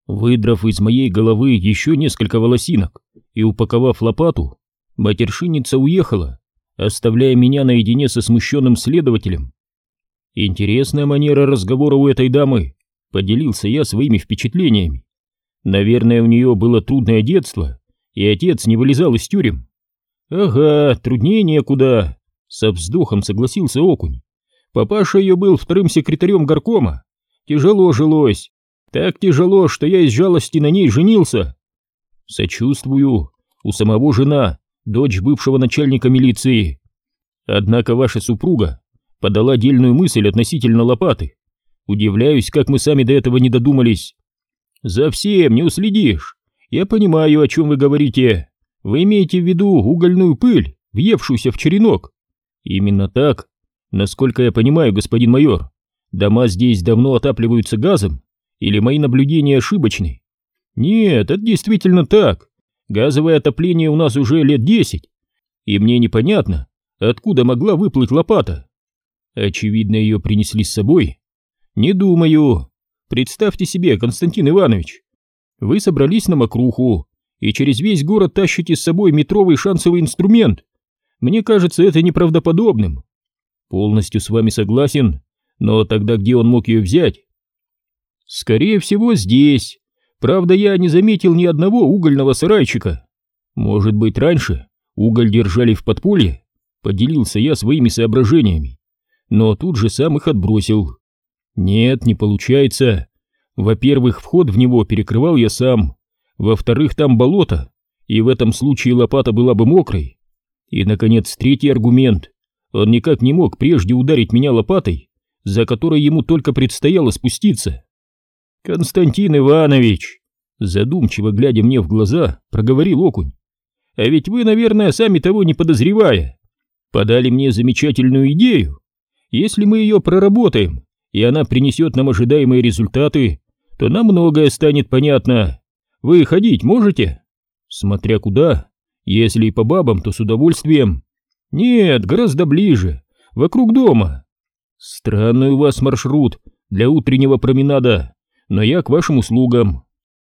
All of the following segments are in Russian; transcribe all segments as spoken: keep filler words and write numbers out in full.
Выдрав из моей головы еще несколько волосинок и упаковав лопату, матершинница уехала, оставляя меня наедине со смущенным следователем. Интересная манера разговора у этой дамы, поделился я своими впечатлениями. Наверное, у нее было трудное детство, и отец не вылезал из тюрем. Ага, труднее некуда, со вздохом согласился Окунь. Папаша ее был вторым секретарем горкома. Тяжело жилось. Так тяжело, что я из жалости на ней женился. Сочувствую, у самого жена, дочь бывшего начальника милиции. Однако ваша супруга подала дельную мысль относительно лопаты. Удивляюсь, как мы сами до этого не додумались. За всем не уследишь. Я понимаю, о чем вы говорите. Вы имеете в виду угольную пыль, въевшуюся в черенок? Именно так. Насколько я понимаю, господин майор, дома здесь давно отапливаются газом, или мои наблюдения ошибочны? Нет, это действительно так. Газовое отопление у нас уже лет десять, и мне непонятно, откуда могла выплыть лопата. Очевидно, ее принесли с собой. Не думаю. Представьте себе, Константин Иванович, вы собрались на мокруху и через весь город тащите с собой метровый шансовый инструмент. Мне кажется это неправдоподобным. Полностью с вами согласен, но тогда где он мог ее взять? Скорее всего, здесь. Правда, я не заметил ни одного угольного сарайчика. Может быть, раньше уголь держали в подполье? Поделился я своими соображениями, но тут же сам их отбросил. Нет, не получается. Во-первых, вход в него перекрывал я сам. Во-вторых, там болото, и в этом случае лопата была бы мокрой. И, наконец, третий аргумент. Он никак не мог прежде ударить меня лопатой, за которой ему только предстояло спуститься. Константин Иванович, задумчиво глядя мне в глаза, проговорил Окунь. А ведь вы, наверное, сами того не подозревая, подали мне замечательную идею. Если мы ее проработаем, и она принесет нам ожидаемые результаты, то нам многое станет понятно. Вы ходить можете? Смотря куда. Если и по бабам, то с удовольствием. Нет, гораздо ближе, вокруг дома. Странный у вас маршрут для утреннего променада, но я к вашим услугам.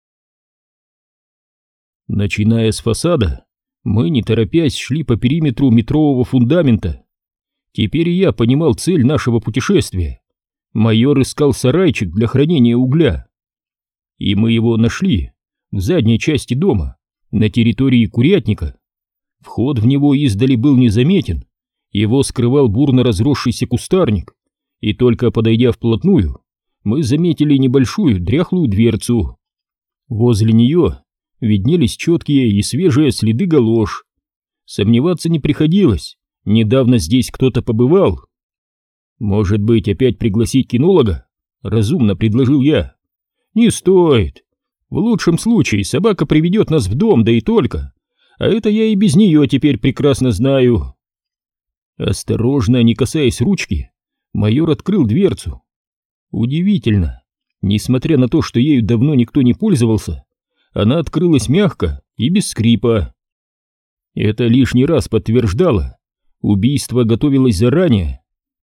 Начиная с фасада, мы, не торопясь, шли по периметру метрового фундамента. Теперь я понимал цель нашего путешествия. Майор искал сарайчик для хранения угля. И мы его нашли в задней части дома, на территории курятника. Вход в него издали был незаметен, его скрывал бурно разросшийся кустарник, и только подойдя вплотную, мы заметили небольшую дряхлую дверцу. Возле нее виднелись четкие и свежие следы галош. Сомневаться не приходилось, недавно здесь кто-то побывал. Может быть, опять пригласить кинолога? Разумно предложил я. Не стоит. В лучшем случае собака приведет нас в дом, да и только. А это я и без нее теперь прекрасно знаю. Осторожно, не касаясь ручки, майор открыл дверцу. Удивительно, несмотря на то, что ею давно никто не пользовался, она открылась мягко и без скрипа. Это лишний раз подтверждало, убийство готовилось заранее.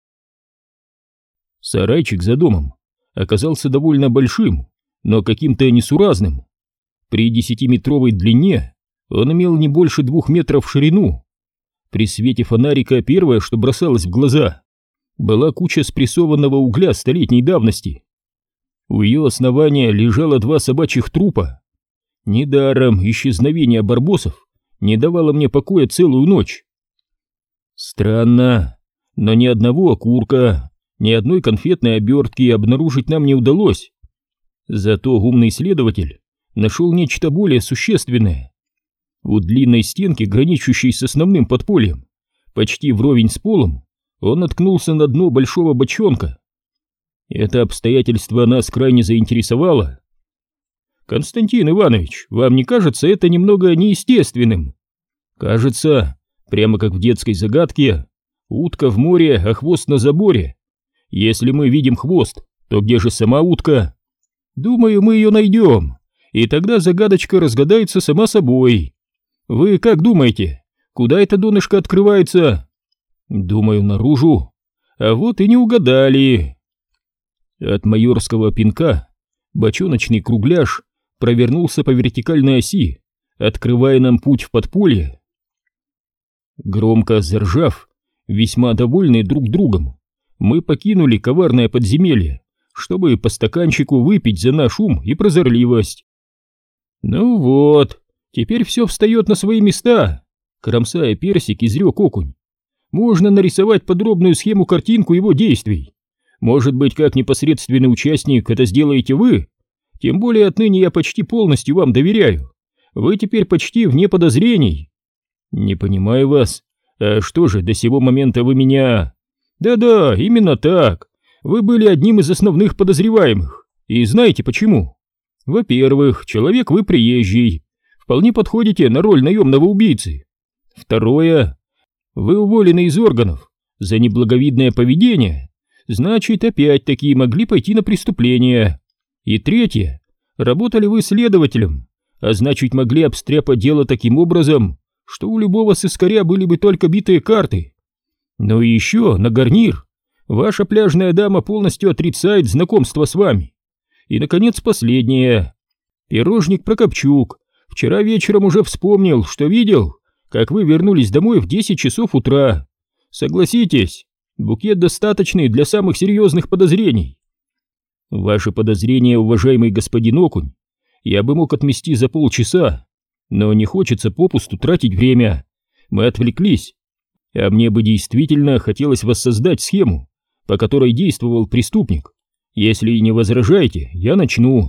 Сарайчик за домом оказался довольно большим, но каким-то несуразным. При десятиметровой длине он имел не больше двух метров в ширину. При свете фонарика первое, что бросалось в глаза, была куча спрессованного угля столетней давности. У ее основания лежало два собачьих трупа. Недаром исчезновение барбосов не давало мне покоя целую ночь. Странно, но ни одного окурка, ни одной конфетной обертки обнаружить нам не удалось. Зато умный следователь нашел нечто более существенное. У длинной стенки, граничащей с основным подпольем, почти вровень с полом, он наткнулся на дно большого бочонка. Это обстоятельство нас крайне заинтересовало. Константин Иванович, вам не кажется это немного неестественным? Кажется, прямо как в детской загадке: утка в море, а хвост на заборе. Если мы видим хвост, то где же сама утка? Думаю, мы ее найдем, и тогда загадочка разгадается сама собой. Вы как думаете, куда это донышко открывается? Думаю, наружу. А вот и не угадали. От майорского пинка бочоночный кругляш провернулся по вертикальной оси, открывая нам путь в подполье. Громко заржав, весьма довольные друг другом, мы покинули коварное подземелье, чтобы по стаканчику выпить за наш ум и прозорливость. «Ну вот, теперь все встает на свои места», — кромсая персик, изрек Окунь. «Можно нарисовать подробную схему-картинку его действий. Может быть, как непосредственный участник это сделаете вы? Тем более отныне я почти полностью вам доверяю. Вы теперь почти вне подозрений». «Не понимаю вас. А что же, до сего момента вы меня...» «Да-да, именно так. Вы были одним из основных подозреваемых. И знаете почему? Во-первых, человек вы приезжий. Вполне подходите на роль наемного убийцы. Второе, вы уволены из органов за неблаговидное поведение. Значит, опять-таки могли пойти на преступление. И третье, работали вы следователем, а значит, могли обстряпать дело таким образом, что у любого сыскаря были бы только битые карты. Ну и еще, на гарнир, ваша пляжная дама полностью отрицает знакомство с вами. И, наконец, последнее. Пирожник Прокопчук вчера вечером уже вспомнил, что видел, как вы вернулись домой в десять часов утра. Согласитесь, букет достаточный для самых серьезных подозрений. Ваши подозрения, уважаемый господин Окунь, я бы мог отмести за полчаса, но не хочется попусту тратить время. Мы отвлеклись, а мне бы действительно хотелось воссоздать схему, по которой действовал преступник. Если не возражаете, я начну.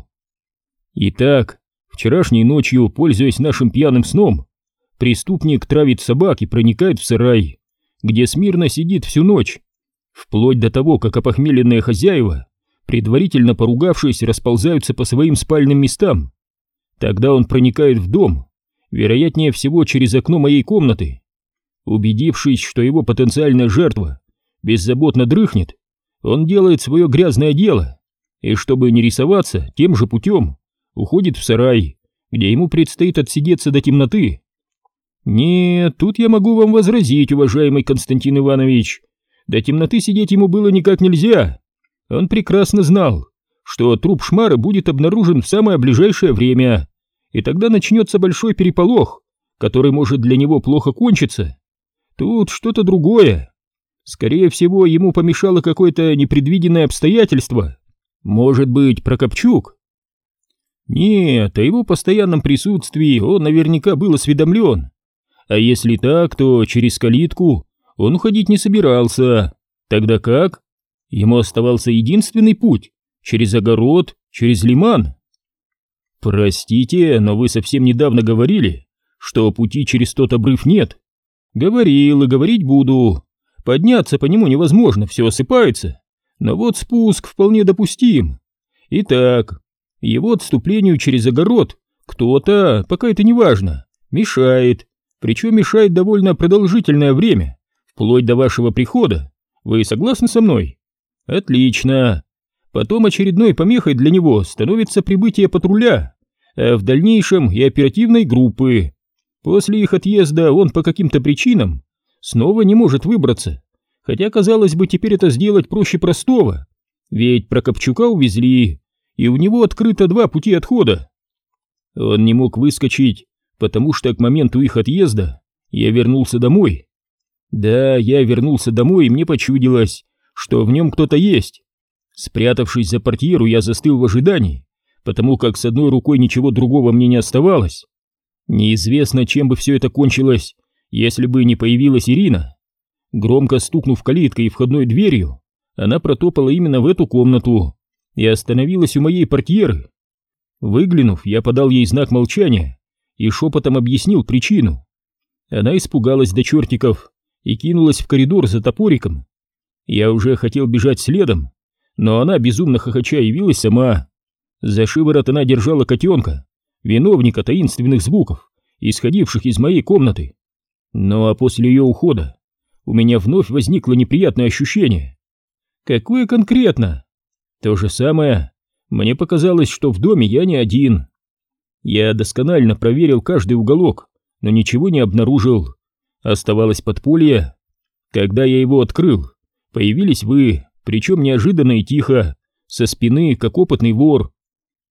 Итак, вчерашней ночью, пользуясь нашим пьяным сном, преступник травит собак и проникает в сарай, где смирно сидит всю ночь, вплоть до того, как опохмеленные хозяева, предварительно поругавшись, расползаются по своим спальным местам. Тогда он проникает в дом, вероятнее всего через окно моей комнаты. Убедившись, что его потенциальная жертва беззаботно дрыхнет, он делает свое грязное дело, и чтобы не рисоваться, тем же путем уходит в сарай, где ему предстоит отсидеться до темноты. Нет, тут я могу вам возразить, уважаемый Константин Иванович, до темноты сидеть ему было никак нельзя. Он прекрасно знал, что труп Шмара будет обнаружен в самое ближайшее время, и тогда начнется большой переполох, который может для него плохо кончиться. Тут что-то другое. Скорее всего, ему помешало какое-то непредвиденное обстоятельство. Может быть, Прокопчук? Нет, о его постоянном присутствии он наверняка был осведомлен. А если так, то через калитку он уходить не собирался. Тогда как? Ему оставался единственный путь — через огород, через лиман. Простите, но вы совсем недавно говорили, что пути через тот обрыв нет. Говорил и говорить буду. Подняться по нему невозможно, все осыпается. Но вот спуск вполне допустим. Итак, его отступлению через огород кто-то, пока это не важно, мешает. Причем мешает довольно продолжительное время, вплоть до вашего прихода. Вы согласны со мной? Отлично. Потом очередной помехой для него становится прибытие патруля, а в дальнейшем и оперативной группы. После их отъезда он по каким-то причинам снова не может выбраться, хотя, казалось бы, теперь это сделать проще простого, ведь Прокопчука увезли, и у него открыто два пути отхода. Он не мог выскочить, потому что к моменту их отъезда я вернулся домой. Да, я вернулся домой, и мне почудилось, что в нем кто-то есть. Спрятавшись за портьеру, я застыл в ожидании, потому как с одной рукой ничего другого мне не оставалось. Неизвестно, чем бы все это кончилось, если бы не появилась Ирина. Громко стукнув калиткой и входной дверью, она протопала именно в эту комнату и остановилась у моей портьеры. Выглянув, я подал ей знак молчания и шепотом объяснил причину. Она испугалась до чертиков и кинулась в коридор за топориком. Я уже хотел бежать следом, но она, безумно хохоча, явилась сама. За шиворот она держала котенка, виновника таинственных звуков, исходивших из моей комнаты. Ну а после ее ухода у меня вновь возникло неприятное ощущение. Какое конкретно? То же самое. Мне показалось, что в доме я не один. Я досконально проверил каждый уголок, но ничего не обнаружил. Оставалось подполье. Когда я его открыл, появились вы, причем неожиданно и тихо, со спины, как опытный вор.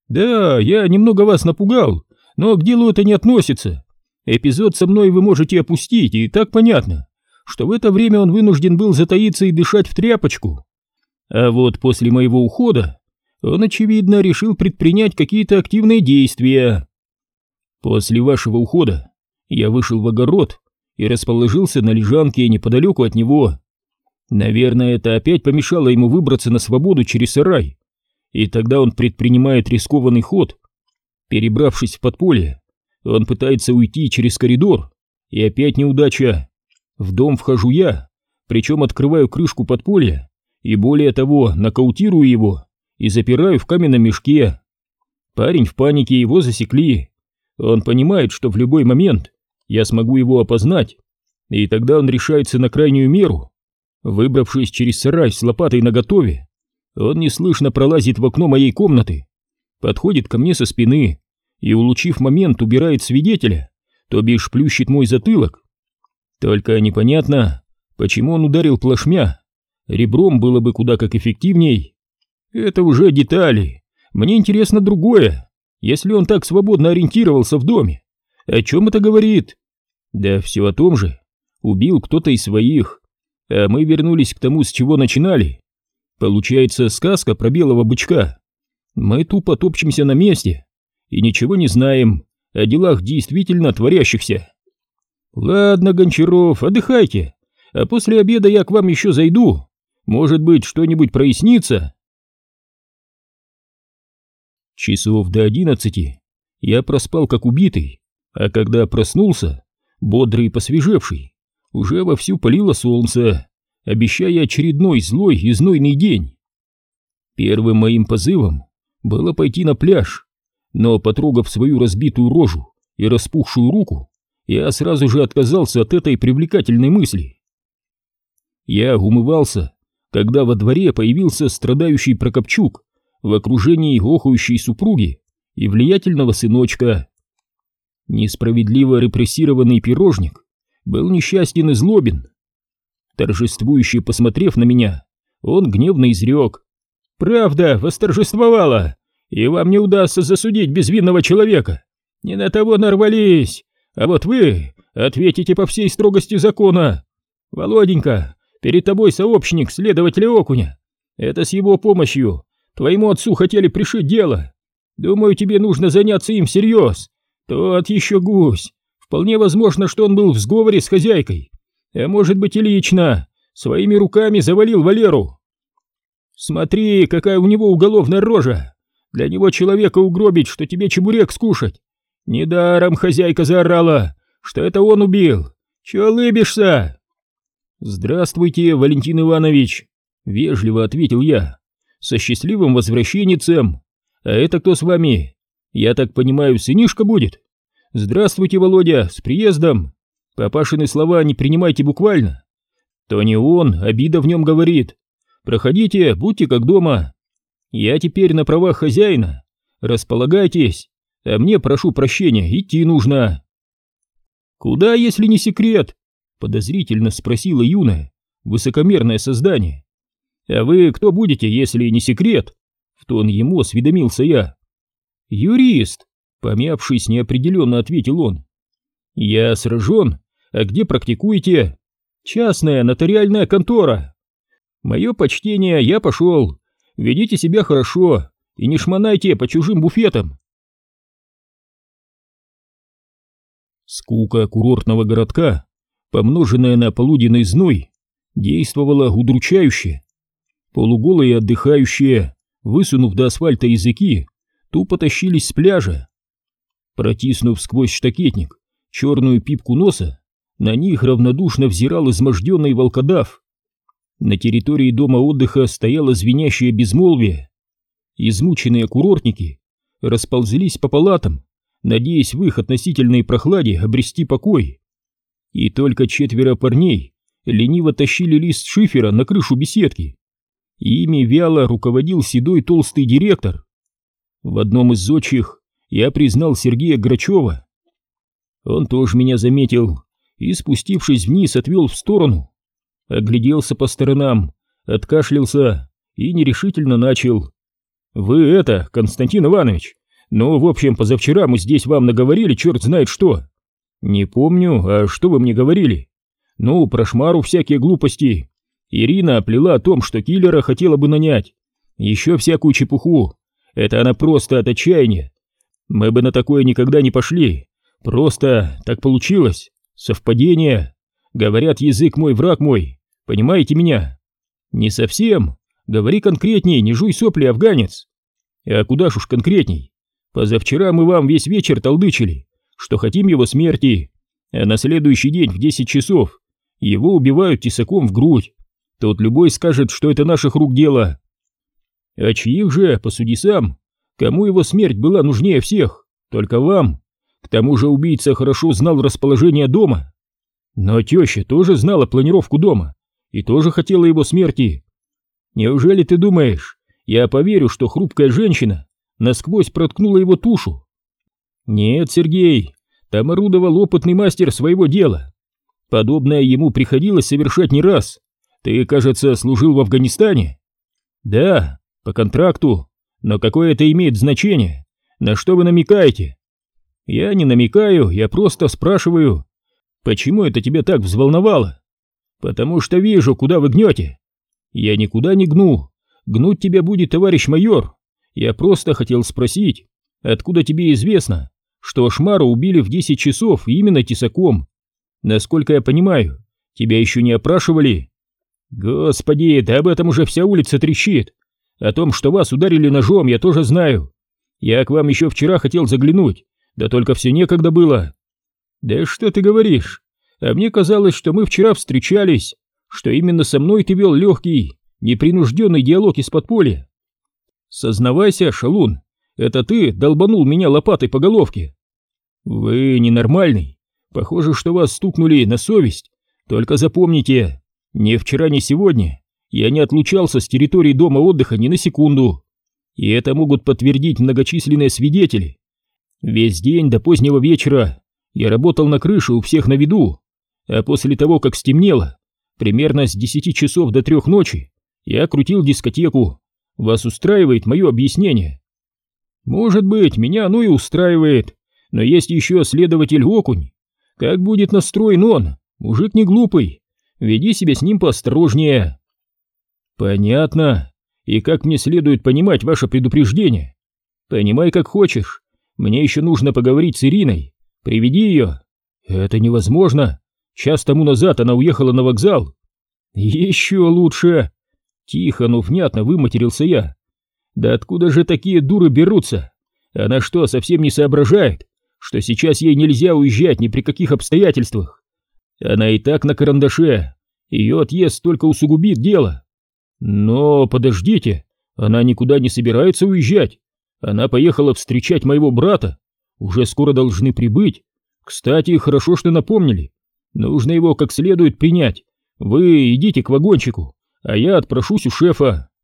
Да, я немного вас напугал, но к делу это не относится. Эпизод со мной вы можете опустить, и так понятно, что в это время он вынужден был затаиться и дышать в тряпочку. А вот после моего ухода он, очевидно, решил предпринять какие-то активные действия. После вашего ухода я вышел в огород и расположился на лежанке неподалеку от него. Наверное, это опять помешало ему выбраться на свободу через сарай, и тогда он предпринимает рискованный ход. Перебравшись в подполье, он пытается уйти через коридор, и опять неудача. В дом вхожу я, причем открываю крышку подполья, и более того, нокаутирую его и запираю в каменном мешке. Парень в панике, его засекли. Он понимает, что в любой момент я смогу его опознать, и тогда он решается на крайнюю меру. Выбравшись через сарай с лопатой наготове, он неслышно пролазит в окно моей комнаты, подходит ко мне со спины и, улучив момент, убирает свидетеля, то бишь плющит мой затылок. Только непонятно, почему он ударил плашмя. Ребром было бы куда как эффективней. Это уже детали. Мне интересно другое. Если он так свободно ориентировался в доме, о чем это говорит? Да все о том же. Убил кто-то из своих. А мы вернулись к тому, с чего начинали. Получается сказка про белого бычка. Мы тупо топчемся на месте и ничего не знаем о делах действительно творящихся. Ладно, Гончаров, отдыхайте, а после обеда я к вам еще зайду. Может быть, что-нибудь прояснится. Часов до одиннадцати я проспал как убитый, а когда проснулся, бодрый и посвежевший, уже вовсю палило солнце, обещая очередной злой и знойный день. Первым моим позывом было пойти на пляж, но, потрогав свою разбитую рожу и распухшую руку, я сразу же отказался от этой привлекательной мысли. Я умывался, когда во дворе появился страдающий Прокопчук в окружении охающей супруги и влиятельного сыночка. Несправедливо репрессированный пирожник был несчастен и злобен. Торжествующе посмотрев на меня, он гневно изрек: «Правда восторжествовала, и вам не удастся засудить безвинного человека. Не на того нарвались, а вот вы ответите по всей строгости закона. Володенька, перед тобой сообщник следователя Окуня. Это с его помощью твоему отцу хотели пришить дело. Думаю, тебе нужно заняться им всерьез. Тот еще гусь. Вполне возможно, что он был в сговоре с хозяйкой, а может быть и лично, своими руками завалил Валеру. Смотри, какая у него уголовная рожа. Для него человека угробить, что тебе чебурек скушать. Недаром хозяйка заорала, что это он убил. Чего лыбишься?» «Здравствуйте, Валентин Иванович», — вежливо ответил я. «Со счастливым возвращенницем. А это кто с вами? Я так понимаю, сынишка будет? Здравствуйте, Володя, с приездом. Папашины слова не принимайте буквально. То не он, обида в нем говорит. Проходите, будьте как дома. Я теперь на правах хозяина. Располагайтесь, а мне, прошу прощения, идти нужно». «Куда, если не секрет?» — подозрительно спросила юная, высокомерное создание. «А вы кто будете, если не секрет?» — в тон ему осведомился я. «Юрист», — помявшись, неопределенно ответил он. «Я сражен. А где практикуете?» «Частная нотариальная контора». «Мое почтение, я пошел. Ведите себя хорошо и не шмонайте по чужим буфетам». Скука курортного городка, помноженная на полуденный зной, действовала удручающе. Полуголые отдыхающие, высунув до асфальта языки, тупо тащились с пляжа. Протиснув сквозь штакетник черную пипку носа, на них равнодушно взирал изможденный волкодав. На территории дома отдыха стояло звенящее безмолвие. Измученные курортники расползлись по палатам, надеясь в их относительной прохладе обрести покой. И только четверо парней лениво тащили лист шифера на крышу беседки. Ими вяло руководил седой толстый директор. В одном из зодчих я признал Сергея Грачева. Он тоже меня заметил и, спустившись вниз, отвел в сторону. Огляделся по сторонам, откашлялся и нерешительно начал: Вы это, Константин Иванович, ну, в общем, позавчера мы здесь вам наговорили черт знает что. Не помню, а что вы мне говорили? Ну, про Шмару всякие глупости. Ирина плела о том, что киллера хотела бы нанять. Еще всякую чепуху. Это она просто от отчаяния. Мы бы на такое никогда не пошли. Просто так получилось. Совпадение. Говорят, язык мой, враг мой. Понимаете меня? Не совсем. Говори конкретней, не жуй сопли, афганец. А куда ж уж конкретней? Позавчера мы вам весь вечер толдычили, что хотим его смерти, а на следующий день в десять часов его убивают тесаком в грудь. Тут любой скажет, что это наших рук дело. А чьих же, посуди сам, кому его смерть была нужнее всех? Только вам. К тому же убийца хорошо знал расположение дома. Но теща тоже знала планировку дома и тоже хотела его смерти. Неужели ты думаешь, я поверю, что хрупкая женщина насквозь проткнула его тушу? Нет, Сергей, там орудовал опытный мастер своего дела. Подобное ему приходилось совершать не раз. Ты, кажется, служил в Афганистане? Да, по контракту. Но какое это имеет значение? На что вы намекаете? Я не намекаю, я просто спрашиваю. Почему это тебя так взволновало? Потому что вижу, куда вы гнете. Я никуда не гну. Гнуть тебя будет товарищ майор. Я просто хотел спросить, откуда тебе известно, что Шмару убили в десять часов именно тесаком? Насколько я понимаю, тебя еще не опрашивали? Господи, да об этом уже вся улица трещит. О том, что вас ударили ножом, я тоже знаю. Я к вам еще вчера хотел заглянуть, да только все некогда было. Да что ты говоришь? А мне казалось, что мы вчера встречались, что именно со мной ты вел легкий, непринужденный диалог из подполья. Сознавайся, шалун, это ты долбанул меня лопатой по головке. Вы ненормальный. Похоже, что вас стукнули на совесть. Только запомните, ни вчера, ни сегодня я не отлучался с территории дома отдыха ни на секунду. И это могут подтвердить многочисленные свидетели. Весь день до позднего вечера я работал на крыше у всех на виду, а после того, как стемнело, примерно с десяти часов до трех ночи, я крутил дискотеку. Вас устраивает мое объяснение? Может быть, меня оно и устраивает, но есть еще следователь Окунь. Как будет настроен он? Мужик не глупый. Веди себя с ним поосторожнее. Понятно. И как мне следует понимать ваше предупреждение? Понимай как хочешь. Мне еще нужно поговорить с Ириной. Приведи ее. Это невозможно. Час тому назад она уехала на вокзал. Еще лучше. Тихо, но внятно выматерился я. Да откуда же такие дуры берутся? Она что, совсем не соображает, что сейчас ей нельзя уезжать ни при каких обстоятельствах? Она и так на карандаше. Ее отъезд только усугубит дело. Но подождите, она никуда не собирается уезжать. Она поехала встречать моего брата. Уже скоро должны прибыть. Кстати, хорошо, что напомнили. Нужно его как следует принять. Вы идите к вагончику, а я отпрошусь у шефа.